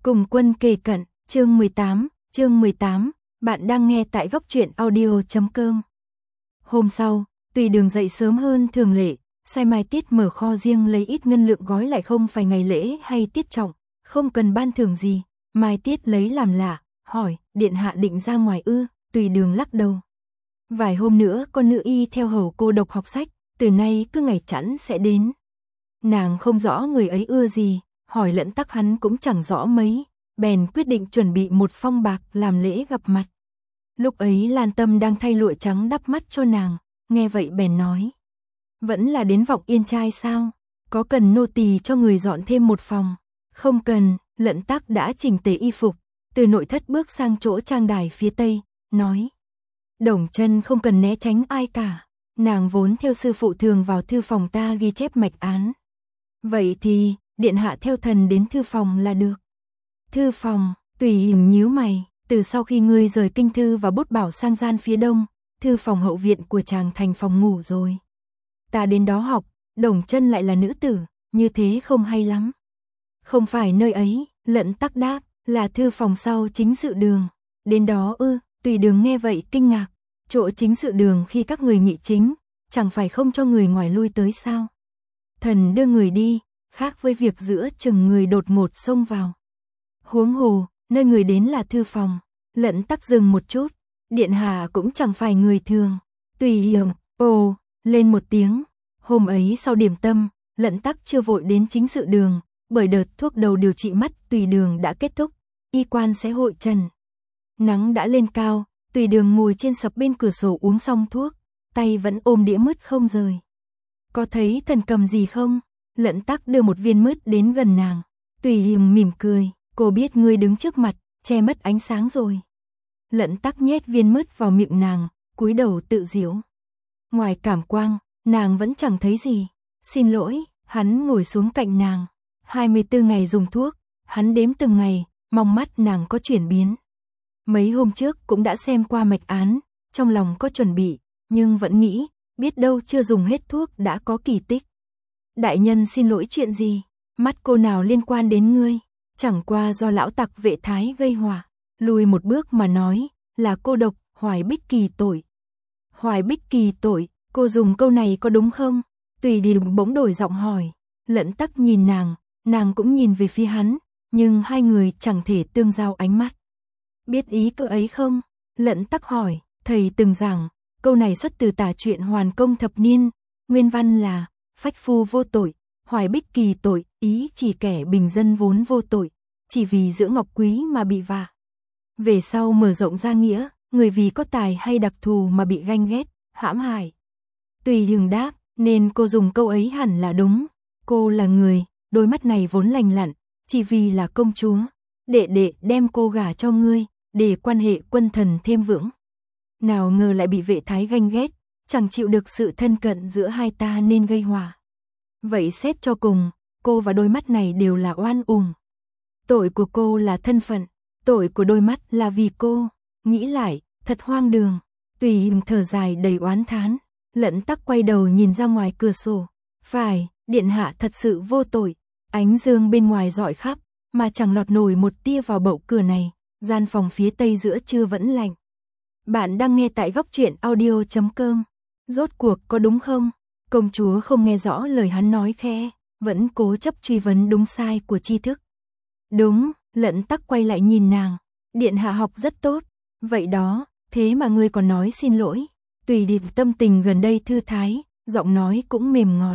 Cùng quân kề cận, chương 18, bạn đang nghe tại góc truyện audio.com. Hôm sau, Tùy Đường dậy sớm hơn thường lệ, sai Mai Tiết mở kho riêng lấy ít ngân lượng gói lại, không phải ngày lễ hay tiết trọng, không cần ban thưởng gì. Mai Tiết lấy làm lạ, hỏi, điện hạ định ra ngoài ư? Tùy Đường lắc đầu. Vài hôm nữa con nữ y theo hầu cô độc học sách, từ nay cứ ngày chẵn sẽ đến. Nàng không rõ người ấy ưa gì, hỏi Lẫn Tắc hắn cũng chẳng rõ mấy, bèn quyết định chuẩn bị một phong bạc làm lễ gặp mặt. Lúc ấy Lan Tâm đang thay lụa trắng đắp mắt cho nàng, nghe vậy bèn nói. Vẫn là đến Vọng Yên trai sao? Có cần nô tỳ cho người dọn thêm một phòng? Không cần. Lẫn Tắc đã chỉnh tề y phục, từ nội thất bước sang chỗ trang đài phía tây, nói. Đồng chân không cần né tránh ai cả, nàng vốn theo sư phụ thường vào thư phòng ta ghi chép mạch án. Vậy thì, điện hạ theo thần đến thư phòng là được. Thư phòng, Tùy Hình nhíu mày, từ sau khi ngươi rời kinh thư và bút bảo sang gian phía đông, thư phòng hậu viện của chàng thành phòng ngủ rồi. Ta đến đó học, Đồng chân lại là nữ tử, như thế không hay lắm. Không phải nơi ấy, Lẫn Tắc đáp, là thư phòng sau chính sự đường. Đến đó ư? Tùy Đường nghe vậy kinh ngạc, chỗ chính sự đường khi các người nghị chính, chẳng phải không cho người ngoài lui tới sao? Thần đưa người đi, khác với việc giữa chừng người đột ngột xông vào. Huống hồ, nơi người đến là thư phòng. Lẫn Tắc dừng một chút, điện hạ cũng chẳng phải người thường. Tùy Hiểm, ồ, lên một tiếng. Hôm ấy sau điểm tâm, Lẫn Tắc chưa vội đến chính sự đường, bởi đợt thuốc đầu điều trị mắt Tùy Đường đã kết thúc, y quan sẽ hội trần. Nắng đã lên cao, Tùy Đường ngồi trên sập bên cửa sổ uống xong thuốc, tay vẫn ôm đĩa mứt không rời. Có thấy thần cầm gì không? Lẫn Tắc đưa một viên mứt đến gần nàng. Tùy Hiểm mỉm cười, cô biết ngươi đứng trước mặt, che mất ánh sáng rồi. Lẫn Tắc nhét viên mứt vào miệng nàng, cúi đầu tự giễu. Ngoài cảm quang, nàng vẫn chẳng thấy gì. Xin lỗi, hắn ngồi xuống cạnh nàng. 24 ngày dùng thuốc, hắn đếm từng ngày, mong mắt nàng có chuyển biến. Mấy hôm trước cũng đã xem qua mạch án, trong lòng có chuẩn bị, nhưng vẫn nghĩ, biết đâu chưa dùng hết thuốc đã có kỳ tích. Đại nhân xin lỗi chuyện gì? Mắt cô nào liên quan đến ngươi? Chẳng qua do lão tặc Vệ Thái gây họa. Lùi một bước mà nói, là cô độc, Hoài Bích Kỳ tội. Hoài Bích Kỳ tội, cô dùng câu này có đúng không? Tùy Điềm bỗng đổi giọng hỏi. Lẫn Tắc nhìn nàng cũng nhìn về phía hắn, nhưng hai người chẳng thể tương giao ánh mắt. Biết ý cơ ấy không? Lẫn Tắc hỏi, thầy từng giảng, câu này xuất từ tả truyện Hoàn Công Thập Niên, nguyên văn là, phách phu vô tội, Hoài Bích Kỳ tội, ý chỉ kẻ bình dân vốn vô tội, chỉ vì giữ ngọc quý mà bị vạ. Về sau mở rộng ra nghĩa, người vì có tài hay đặc thù mà bị ganh ghét, hãm hại. Tùy Đường đáp, nên cô dùng câu ấy hẳn là đúng. Cô là người, đôi mắt này vốn lành lặn, chỉ vì là công chúa. Đệ đem cô gả cho ngươi, để quan hệ quân thần thêm vững. Nào ngờ lại bị Vệ Thái ganh ghét, chẳng chịu được sự thân cận giữa hai ta nên gây họa. Vậy xét cho cùng, cô và đôi mắt này đều là oan uổng. Tội của cô là thân phận, tội của đôi mắt là vì cô. Nghĩ lại, thật hoang đường. Tùy Hình thở dài đầy oán thán. Lẫn Tắc quay đầu nhìn ra ngoài cửa sổ. Phải, điện hạ thật sự vô tội. Ánh dương bên ngoài rọi khắp, mà chẳng lọt nổi một tia vào bậu cửa này. Gian phòng phía tây giữa trưa vẫn lạnh. Bạn đang nghe tại góc truyện audio.com. Rốt cuộc có đúng không? Công chúa không nghe rõ lời hắn nói khẽ, vẫn cố chấp truy vấn đúng sai của tri thức. Đúng, Lẫn Tắc quay lại nhìn nàng. Điện hạ học rất tốt. Vậy đó, thế mà ngươi còn nói xin lỗi. Tùy Điệp tâm tình gần đây thư thái, giọng nói cũng mềm ngọt.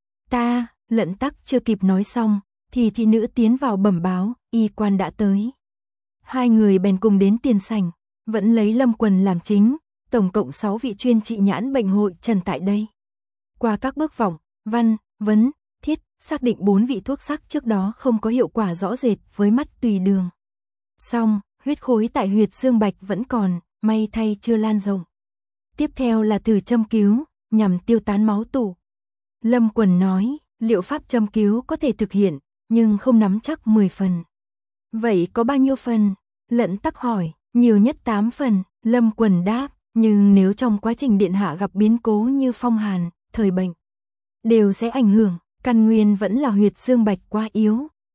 Ta, Lẫn Tắc chưa kịp nói xong, thì thị nữ tiến vào bẩm báo, y quan đã tới. Hai người bèn cùng đến tiền sảnh, vẫn lấy Lâm Quần làm chính, tổng cộng 6 vị chuyên trị nhãn bệnh hội trần tại đây. Qua các bước vọng, văn, vấn, thiết, xác định 4 vị thuốc sắc trước đó không có hiệu quả rõ rệt với mắt Tùy Đường. Song, huyết khối tại huyệt dương bạch vẫn còn, may thay chưa lan rộng. Tiếp theo là thử châm cứu, nhằm tiêu tán máu tụ. Lâm Quần nói, liệu pháp châm cứu có thể thực hiện, nhưng không nắm chắc 10 phần. Vậy có bao nhiêu phần? Lẫn Tắc hỏi, nhiều nhất 8 phần. Lâm Quần đáp, nhưng nếu trong quá trình điện hạ gặp biến cố như phong hàn, thời bệnh, đều sẽ ảnh hưởng. Căn nguyên vẫn là huyệt dương bạch quá yếu,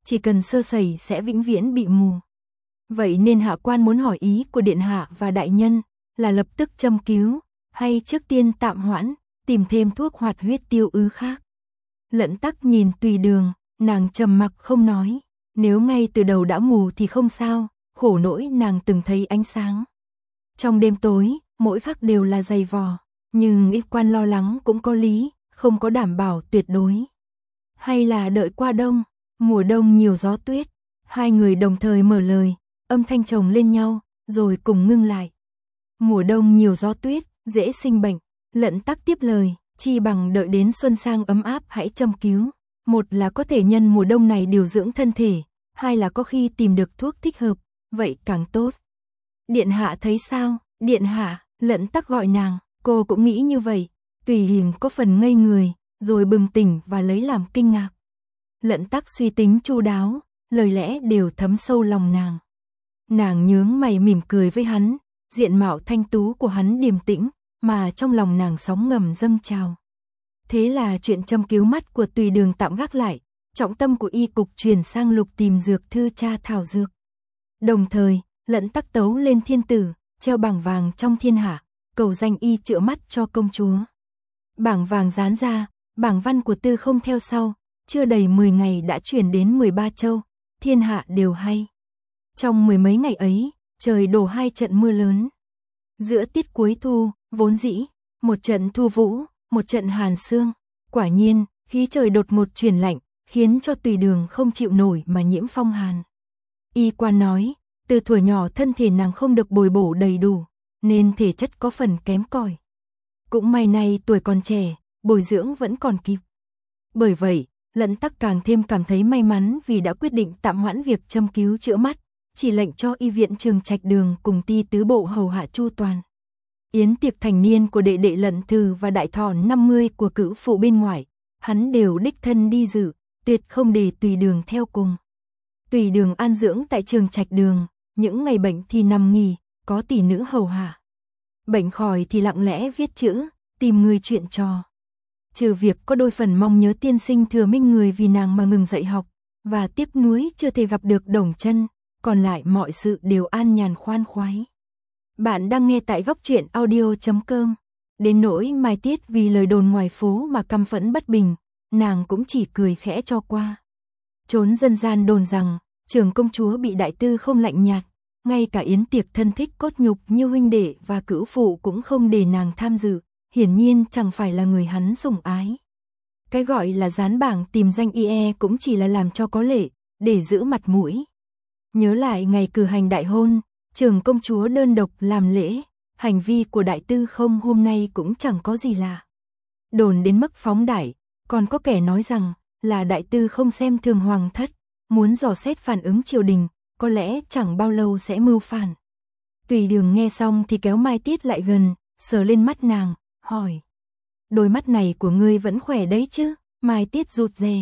chỉ cần sơ sẩy sẽ vĩnh viễn bị mù. Vậy nên hạ quan muốn hỏi ý của điện hạ và đại nhân, là lập tức châm cứu, hay trước tiên tạm hoãn, tìm thêm thuốc hoạt huyết tiêu ứ khác. Lận Tắc nhìn Tùy Đường, nàng trầm mặc không nói, nếu ngay từ đầu đã mù thì không sao, khổ nỗi nàng từng thấy ánh sáng. Trong đêm tối, mỗi khắc đều là dày vò, nhưng y quan lo lắng cũng có lý, không có đảm bảo tuyệt đối. Hay là đợi qua đông, mùa đông nhiều gió tuyết, hai người đồng thời mở lời, âm thanh chồng lên nhau, rồi cùng ngưng lại. Mùa đông nhiều gió tuyết, dễ sinh bệnh. Lận Tắc tiếp lời, chi bằng đợi đến xuân sang ấm áp hãy châm cứu. Một là có thể nhân mùa đông này điều dưỡng thân thể, hai là có khi tìm được thuốc thích hợp, vậy càng tốt. Điện hạ thấy sao? Điện hạ, Lận Tắc gọi nàng, cô cũng nghĩ như vậy. Tùy Hình có phần ngây người, rồi bừng tỉnh và lấy làm kinh ngạc. Lận Tắc suy tính chu đáo, lời lẽ đều thấm sâu lòng nàng. Nàng nhướng mày mỉm cười với hắn, diện mạo thanh tú của hắn điềm tĩnh, mà trong lòng nàng sóng ngầm dâng trào. Thế là chuyện châm cứu mắt của Tùy Đường tạm gác lại, trọng tâm của y cục chuyển sang lục tìm dược thư tra thảo dược. Đồng thời, Lận Tắc tấu lên thiên tử, treo bảng vàng trong thiên hạ, cầu danh y chữa mắt cho công chúa. Bảng vàng dán ra, bảng văn của Tư Không theo sau, chưa đầy 10 ngày đã chuyển đến 13 châu, thiên hạ đều hay. Trong mười mấy ngày ấy, trời đổ 2 trận mưa lớn. Giữa tiết cuối thu, vốn dĩ, một trận thu vũ, một trận hàn sương. Quả nhiên, khí trời đột ngột chuyển lạnh, khiến cho Tùy Đường không chịu nổi mà nhiễm phong hàn. Y quan nói, từ thuở nhỏ thân thể nàng không được bồi bổ đầy đủ, nên thể chất có phần kém cỏi. Cũng may nay tuổi còn trẻ, bồi dưỡng vẫn còn kịp. Bởi vậy, Lận Tắc càng thêm cảm thấy may mắn vì đã quyết định tạm hoãn việc châm cứu chữa mắt, chỉ lệnh cho y viện Trường Trạch Đường cùng ti tứ bộ hầu hạ chu toàn. Yến tiệc thành niên của đệ đệ Lận Thư và đại thọ 50 của cữu phụ bên ngoài, hắn đều đích thân đi dự, tuyệt không để Tùy Đường theo cùng. Tùy Đường an dưỡng tại Trường Trạch Đường, những ngày bệnh thì nằm nghỉ, có tỷ nữ hầu hạ. Bệnh khỏi thì lặng lẽ viết chữ, tìm người chuyện trò. Trừ việc có đôi phần mong nhớ tiên sinh Thừa Minh người vì nàng mà ngừng dạy học, và tiếc nuối chưa thể gặp được Đồng Chân, còn lại mọi sự đều an nhàn khoan khoái. Bạn đang nghe tại góc truyện audio.com. Đến nỗi Mai Tiết vì lời đồn ngoài phố mà căm phẫn bất bình, nàng cũng chỉ cười khẽ cho qua. Trốn dân gian đồn rằng, Trường công chúa bị đại tư không lạnh nhạt, ngay cả yến tiệc thân thích cốt nhục như huynh đệ và cữu phụ cũng không để nàng tham dự, hiển nhiên chẳng phải là người hắn sủng ái. Cái gọi là dán bảng tìm danh IE cũng chỉ là làm cho có lệ, để giữ mặt mũi. Nhớ lại ngày cử hành đại hôn, Trường công chúa đơn độc làm lễ, hành vi của đại tư không hôm nay cũng chẳng có gì lạ. Đồn đến mức phóng đại, còn có kẻ nói rằng là đại tư không xem thường hoàng thất, muốn dò xét phản ứng triều đình, có lẽ chẳng bao lâu sẽ mưu phản. Tùy Đường nghe xong thì kéo Mai Tiết lại gần, sờ lên mắt nàng, hỏi. Đôi mắt này của ngươi vẫn khỏe đấy chứ? Mai Tiết rụt rè.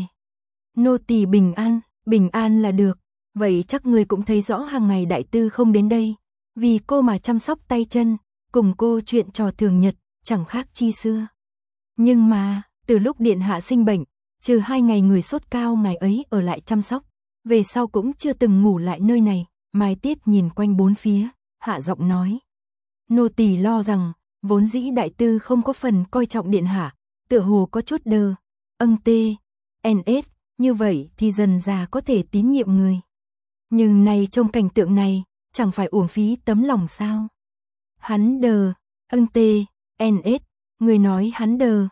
Nô tỳ bình an là được. Vậy chắc ngươi cũng thấy rõ hàng ngày đại tư không đến đây, vì cô mà chăm sóc tay chân, cùng cô chuyện trò thường nhật, chẳng khác chi xưa. Nhưng mà, từ lúc điện hạ sinh bệnh, trừ 2 ngày người sốt cao ngày ấy ở lại chăm sóc, về sau cũng chưa từng ngủ lại nơi này. Mai Tiết nhìn quanh bốn phía, hạ giọng nói. Nô tỳ lo rằng, vốn dĩ đại tư không có phần coi trọng điện hạ, tựa hồ có chút đờ, NS, như vậy thì dần già có thể tín nhiệm người. Nhưng nay trong cảnh tượng này, chẳng phải uổng phí tấm lòng sao? Hắn đờ, NS, người nói hắn đờ,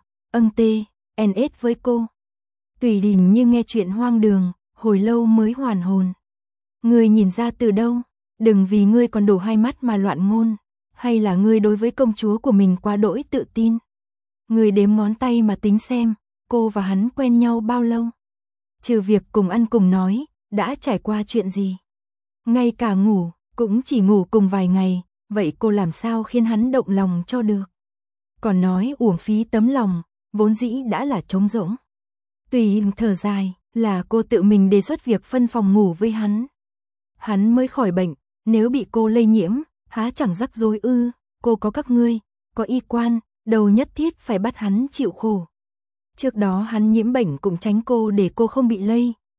NS với cô. Tùy Đình như nghe chuyện hoang đường, hồi lâu mới hoàn hồn. Ngươi nhìn ra từ đâu? Đừng vì ngươi còn đổ 2 mắt mà loạn ngôn, hay là ngươi đối với công chúa của mình quá đỗi tự tin? Ngươi đếm ngón tay mà tính xem, cô và hắn quen nhau bao lâu? Trừ việc cùng ăn cùng nói, đã trải qua chuyện gì? Ngay cả ngủ, cũng chỉ ngủ cùng vài ngày, vậy cô làm sao khiến hắn động lòng cho được? Còn nói uổng phí tấm lòng, vốn dĩ đã là trống rỗng. Tùy thở dài, là cô tự mình đề xuất việc phân phòng ngủ với hắn. Hắn mới khỏi bệnh, nếu bị cô lây nhiễm, há chẳng rắc rối ư? Cô có các ngươi, có y quan, đâu nhất thiết phải bắt hắn chịu khổ. Trước đó hắn nhiễm bệnh cũng tránh cô để cô không bị lây,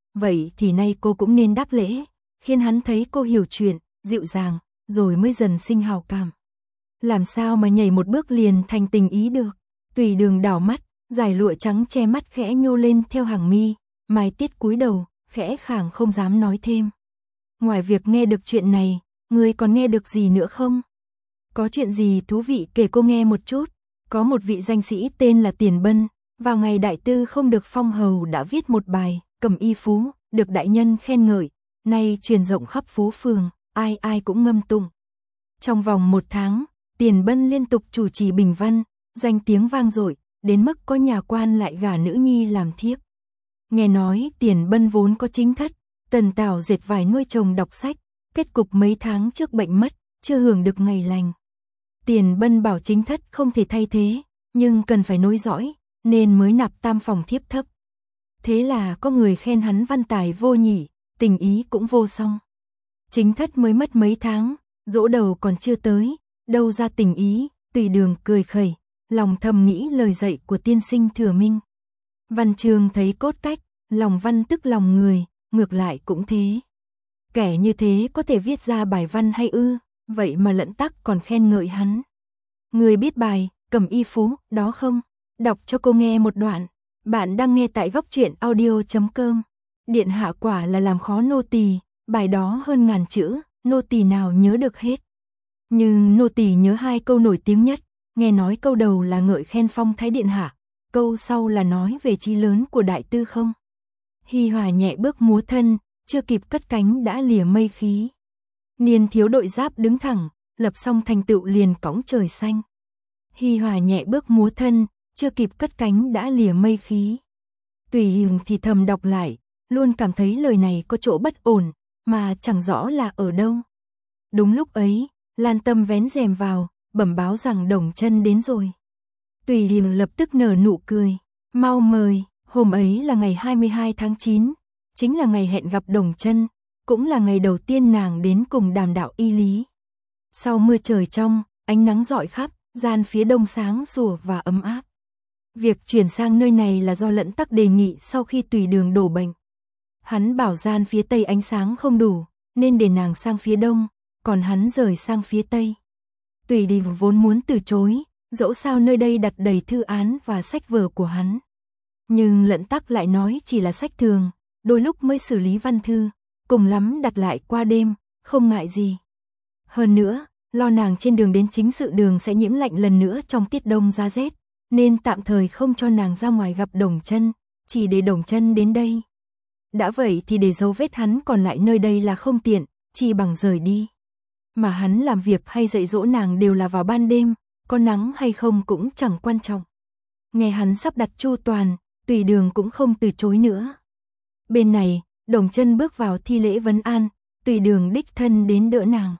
vậy thì nay cô cũng nên đáp lễ, khiến hắn thấy cô hiểu chuyện, dịu dàng, rồi mới dần sinh hào cảm. Làm sao mà nhảy một bước liền thành tình ý được. Tùy Đường đảo mắt, dải lụa trắng che mắt khẽ nhô lên theo hàng mi, Mai Tiết cúi đầu, khẽ khàng không dám nói thêm. Ngoài việc nghe được chuyện này, ngươi còn nghe được gì nữa không? Có chuyện gì thú vị kể cô nghe một chút. Có một vị danh sĩ tên là Tiền Bân, vào ngày đại tư không được phong hầu đã viết một bài Cẩm Y Phú, được đại nhân khen ngợi, nay truyền rộng khắp phố phường, ai ai cũng ngâm tụng. Trong vòng 1 tháng, Tiền Bân liên tục chủ trì bình văn, danh tiếng vang dội, đến mức có nhà quan lại gả nữ nhi làm thiếp. Nghe nói Tiền Bân vốn có chính thất, tần tảo dệt vải nuôi chồng đọc sách, kết cục mấy tháng trước bệnh mất, chưa hưởng được ngày lành. Tiền Bân bảo chính thất không thể thay thế, nhưng cần phải nối dõi, nên mới nạp tam phòng thiếp thấp. Thế là có người khen hắn văn tài vô nhị, tình ý cũng vô song. Chính thất mới mất mấy tháng, dỗ đầu còn chưa tới, đâu ra tình ý. Tùy Đường cười khẩy, lòng thầm nghĩ lời dạy của tiên sinh Thừa Minh. Văn chương thấy cốt cách, lòng văn tức lòng người, ngược lại cũng thế. Kẻ như thế có thể viết ra bài văn hay ư? Vậy mà Lận Tắc còn khen ngợi hắn. Người biết bài Cẩm Y Phú đó không? Đọc cho cô nghe một đoạn. Bạn đang nghe tại góc truyện audio.com. Điện hạ quả là làm khó nô tỳ, bài đó hơn 1000 chữ, nô tỳ nào nhớ được hết. Nhưng nô tỳ nhớ 2 câu nổi tiếng nhất, nghe nói câu đầu là ngợi khen phong thái điện hạ, câu sau là nói về chí lớn của đại tư không. Hi Hòa nhẹ bước múa thân, chưa kịp cất cánh đã lìa mây khí. Niên thiếu đội giáp đứng thẳng, lập xong thành tựu liền cõng trời xanh. Hi Hòa nhẹ bước múa thân, chưa kịp cất cánh đã lìa mây khí. Tùy Đường thì thầm đọc lại, luôn cảm thấy lời này có chỗ bất ổn, mà chẳng rõ là ở đâu. Đúng lúc ấy, Lan Tâm vén rèm vào, bẩm báo rằng Đồng Chân đến rồi. Tùy Đường lập tức nở nụ cười, mau mời. Hôm ấy là ngày 22 tháng 9, chính là ngày hẹn gặp Đồng Chân, cũng là ngày đầu tiên nàng đến cùng đàm đạo y lý. Sau mưa trời trong, ánh nắng rọi khắp, gian phía đông sáng sủa và ấm áp. Việc chuyển sang nơi này là do Lận Tắc đề nghị sau khi Tùy Đường đổ bệnh. Hắn bảo gian phía tây ánh sáng không đủ, nên để nàng sang phía đông, còn hắn rời sang phía tây. Tùy Đường vốn muốn từ chối, dẫu sao nơi đây đặt đầy thư án và sách vở của hắn. Nhưng Lận Tắc lại nói chỉ là sách thường, đôi lúc mới xử lý văn thư, cùng lắm đặt lại qua đêm, không ngại gì. Hơn nữa, lo nàng trên đường đến chính sự đường sẽ nhiễm lạnh lần nữa trong tiết đông giá rét, nên tạm thời không cho nàng ra ngoài gặp Đồng Chân, chỉ để Đồng Chân đến đây. Đã vậy thì để dấu vết hắn còn lại nơi đây là không tiện, chỉ bằng rời đi. Mà hắn làm việc hay dạy dỗ nàng đều là vào ban đêm, có nắng hay không cũng chẳng quan trọng. Nghe hắn sắp đặt chu toàn, Tùy Đường cũng không từ chối nữa. Bên này, Đồng Chân bước vào thi lễ vấn an, Tùy Đường đích thân đến đỡ nàng.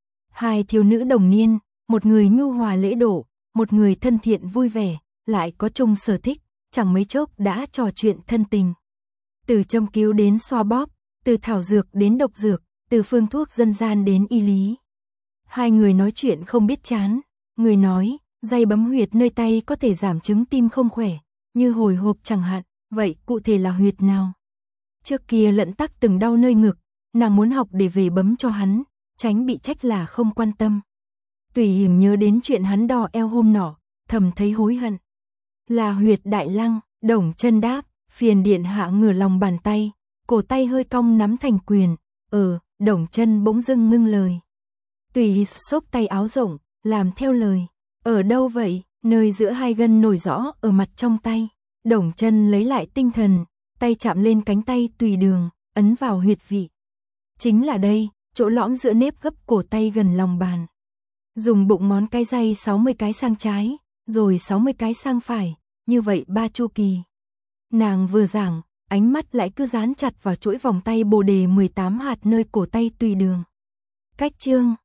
2 thiếu nữ đồng niên, một người nhu hòa lễ độ, một người thân thiện vui vẻ, lại có chung sở thích, chẳng mấy chốc đã trò chuyện thân tình. Từ châm cứu đến xoa bóp, từ thảo dược đến độc dược, từ phương thuốc dân gian đến y lý. 2 người nói chuyện không biết chán, người nói, day bấm huyệt nơi tay có thể giảm chứng tim không khỏe, như hồi hộp chẳng hạn, vậy cụ thể là huyệt nào? Trước kia Lận Tắc từng đau nơi ngực, nàng muốn học để về bấm cho hắn, tránh bị trách là không quan tâm. Tùy Hiểm nhớ đến chuyện hắn đò eo hôm nọ, thầm thấy hối hận. Là huyệt đại lăng, Đồng Chân đáp, phiền điện hạ ngửa lòng bàn tay, cổ tay hơi cong nắm thành quyền. Đồng Chân bỗng dưng ngưng lời. Tùy xốc tay áo rộng, làm theo lời. Ở đâu vậy? Nơi giữa 2 gân nổi rõ ở mặt trong tay. Đồng Chân lấy lại tinh thần, tay chạm lên cánh tay Tùy Đường, ấn vào huyệt vị. Chính là đây, chỗ lõm giữa nếp gấp cổ tay gần lòng bàn. Dùng bụng ngón cái day 60 cái sang trái, rồi 60 cái sang phải, như vậy 3 chu kỳ. Nàng vừa giảng, ánh mắt lại cứ dán chặt vào chuỗi vòng tay bồ đề 18 hạt nơi cổ tay Tùy Đường. Cách chương